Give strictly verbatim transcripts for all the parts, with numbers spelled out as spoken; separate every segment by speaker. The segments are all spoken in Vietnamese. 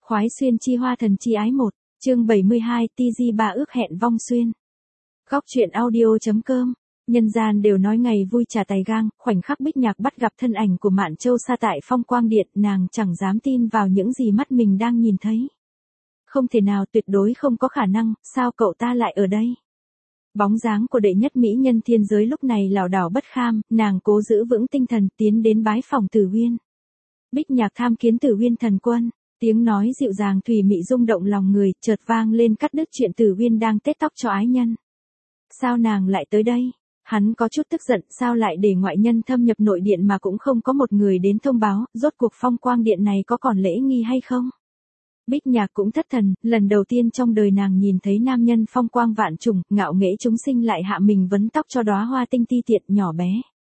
Speaker 1: Khoái xuyên chi hoa thần chi ái một, chương bảy mươi hai, ti di ba ước hẹn vong xuyên. Góc truyện audio.com. Nhân gian đều nói ngày vui trà tài gang, khoảnh khắc Bích Nhạc bắt gặp thân ảnh của Mạn Châu Sa tại Phong Quang Điện, nàng chẳng dám tin vào những gì mắt mình đang nhìn thấy. Không thể nào, tuyệt đối không có khả năng, sao cậu ta lại ở đây? Bóng dáng của đệ nhất mỹ nhân thiên giới lúc này lảo đảo bất kham, nàng cố giữ vững tinh thần tiến đến bái phòng Tử Uyên. Bích Nhạc tham kiến Tử Uyên thần quân. Tiếng nói dịu dàng thùy mị rung động lòng người, chợt vang lên cắt đứt chuyện Tử Uyên đang tết tóc cho ái nhân. Sao nàng lại tới đây? Hắn có chút tức giận, sao lại để ngoại nhân thâm nhập nội điện mà cũng không có một người đến thông báo, rốt cuộc Phong Quang Điện này có còn lễ nghi hay không? Bích Nhạc cũng thất thần, lần đầu tiên trong đời nàng nhìn thấy nam nhân phong quang vạn trùng, ngạo nghễ chúng sinh lại hạ mình vấn tóc cho đóa hoa tinh ti tiện nhỏ bé.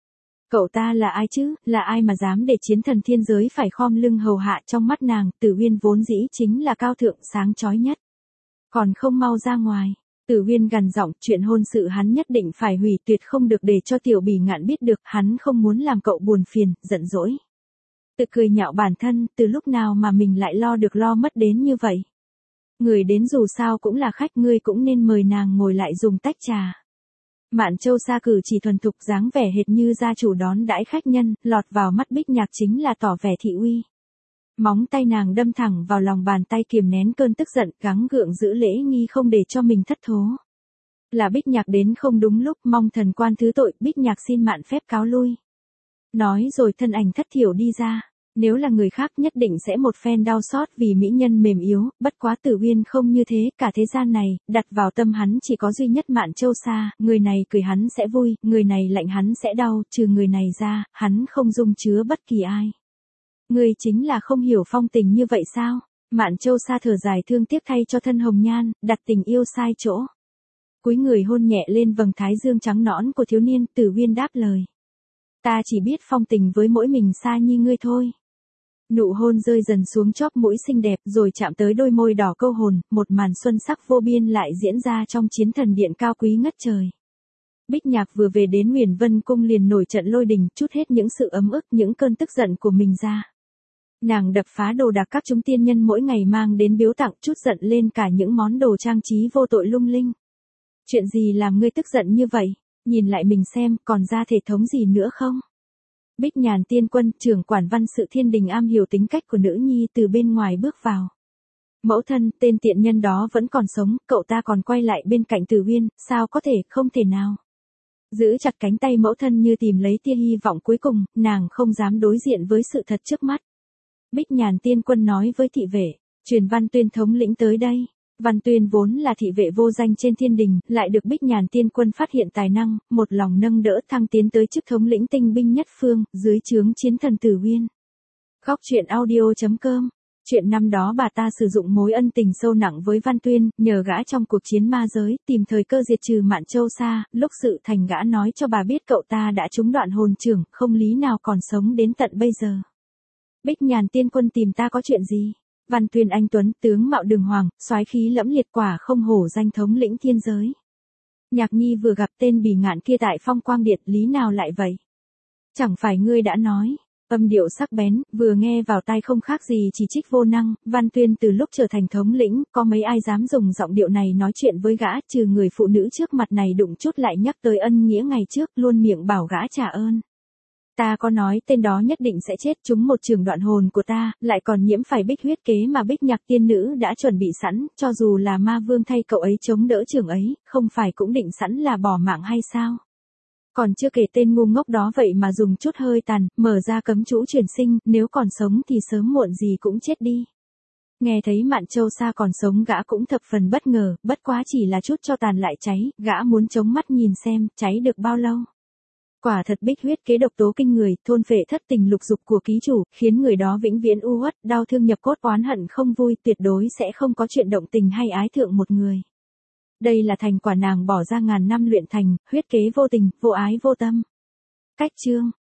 Speaker 1: Cậu ta là ai chứ, là ai mà dám để chiến thần thiên giới phải khom lưng hầu hạ? Trong mắt nàng, Tử Uyên vốn dĩ chính là cao thượng sáng chói nhất. Còn không mau ra ngoài. Tử Uyên gằn giọng, chuyện hôn sự hắn nhất định phải hủy, tuyệt không được để cho Tiểu Bỉ Ngạn biết được, hắn không muốn làm cậu buồn phiền, giận dỗi. Tự cười nhạo bản thân, từ lúc nào mà mình lại lo được lo mất đến như vậy. Người đến dù sao cũng là khách, ngươi cũng nên mời nàng ngồi lại dùng tách trà. Mạn Châu Sa cử chỉ thuần thục, dáng vẻ hệt như gia chủ đón đãi khách nhân, lọt vào mắt Bích Nhạc chính là tỏ vẻ thị uy. Móng tay nàng đâm thẳng vào lòng bàn tay, kiềm nén cơn tức giận, gắng gượng giữ lễ nghi không để cho mình thất thố. Là Bích Nhạc đến không đúng lúc, mong thần quan thứ tội, Bích Nhạc xin mạn phép cáo lui. Nói rồi thân ảnh thất thiểu đi ra. Nếu là người khác nhất định sẽ một phen đau xót vì mỹ nhân mềm yếu, bất quá Tử Uyên không như thế, cả thế gian này, đặt vào tâm hắn chỉ có duy nhất Mạn Châu Sa, người này cười hắn sẽ vui, người này lạnh hắn sẽ đau, trừ người này ra, hắn không dung chứa bất kỳ ai. Người chính là không hiểu phong tình như vậy sao? Mạn Châu Sa thở dài thương tiếc thay cho thân hồng nhan, đặt tình yêu sai chỗ. Cúi người hôn nhẹ lên vầng thái dương trắng nõn của thiếu niên, Tử Uyên đáp lời. Ta chỉ biết phong tình với mỗi mình Sa Nhi ngươi thôi. Nụ hôn rơi dần xuống chóp mũi xinh đẹp rồi chạm tới đôi môi đỏ câu hồn, một màn xuân sắc vô biên lại diễn ra trong chiến thần điện cao quý ngất trời. Bích Nhạc vừa về đến Huyền Vân Cung liền nổi trận lôi đình, trút hết những sự ấm ức, những cơn tức giận của mình ra. Nàng đập phá đồ đạc các chúng tiên nhân mỗi ngày mang đến biếu tặng, trút giận lên cả những món đồ trang trí vô tội lung linh. Chuyện gì làm ngươi tức giận như vậy? Nhìn lại mình xem, còn ra thể thống gì nữa không? Bích Nhàn tiên quân, trưởng quản văn sự thiên đình am hiểu tính cách của nữ nhi, từ bên ngoài bước vào. Mẫu thân, tên tiện nhân đó vẫn còn sống, cậu ta còn quay lại bên cạnh Tử Uyên, sao có thể, không thể nào. Giữ chặt cánh tay mẫu thân như tìm lấy tia hy vọng cuối cùng, nàng không dám đối diện với sự thật trước mắt. Bích Nhàn tiên quân nói với thị vệ, truyền Văn Tuyên thống lĩnh tới đây. Văn Tuyên vốn là thị vệ vô danh trên thiên đình, lại được Bích Nhàn tiên quân phát hiện tài năng, một lòng nâng đỡ thăng tiến tới chức thống lĩnh tinh binh nhất phương, dưới trướng chiến thần Tử Uyên. Góc truyện audio.com. Chuyện năm đó bà ta sử dụng mối ân tình sâu nặng với Văn Tuyên, nhờ gã trong cuộc chiến ma giới, tìm thời cơ diệt trừ Mạn Châu Sa, lúc sự thành gã nói cho bà biết cậu ta đã trúng đoạn hồn chưởng, không lý nào còn sống đến tận bây giờ. Bích Nhàn tiên quân tìm ta có chuyện gì? Văn Tuyên anh tuấn, tướng mạo đường hoàng, soái khí lẫm liệt, quả không hổ danh thống lĩnh thiên giới. Nhạc Nhi vừa gặp tên Bỉ Ngạn kia tại Phong Quang Điện, lý nào lại vậy? Chẳng phải ngươi đã nói? Âm điệu sắc bén, vừa nghe vào tai không khác gì chỉ trích vô năng. Văn Tuyên từ lúc trở thành thống lĩnh, có mấy ai dám dùng giọng điệu này nói chuyện với gã, trừ người phụ nữ trước mặt này đụng chút lại nhắc tới ân nghĩa ngày trước, luôn miệng bảo gã trả ơn. Ta có nói tên đó nhất định sẽ chết trúng một trường đoạn hồn của ta, lại còn nhiễm phải bích huyết kế mà Bích Nhạc tiên nữ đã chuẩn bị sẵn, cho dù là ma vương thay cậu ấy chống đỡ trường ấy, không phải cũng định sẵn là bỏ mạng hay sao? Còn chưa kể tên ngu ngốc đó vậy mà dùng chút hơi tàn, mở ra cấm chú truyền sinh, nếu còn sống thì sớm muộn gì cũng chết đi. Nghe thấy Mạn Châu Sa còn sống gã cũng thập phần bất ngờ, bất quá chỉ là chút cho tàn lại cháy, gã muốn chống mắt nhìn xem, cháy được bao lâu. Quả thật bích huyết kế độc tố kinh người, thôn phệ thất tình lục dục của ký chủ, khiến người đó vĩnh viễn u uất, đau thương nhập cốt, oán hận không vui, tuyệt đối sẽ không có chuyện động tình hay ái thượng một người. Đây là thành quả nàng bỏ ra ngàn năm luyện thành, huyết kế vô tình, vô ái vô tâm. Cách chương.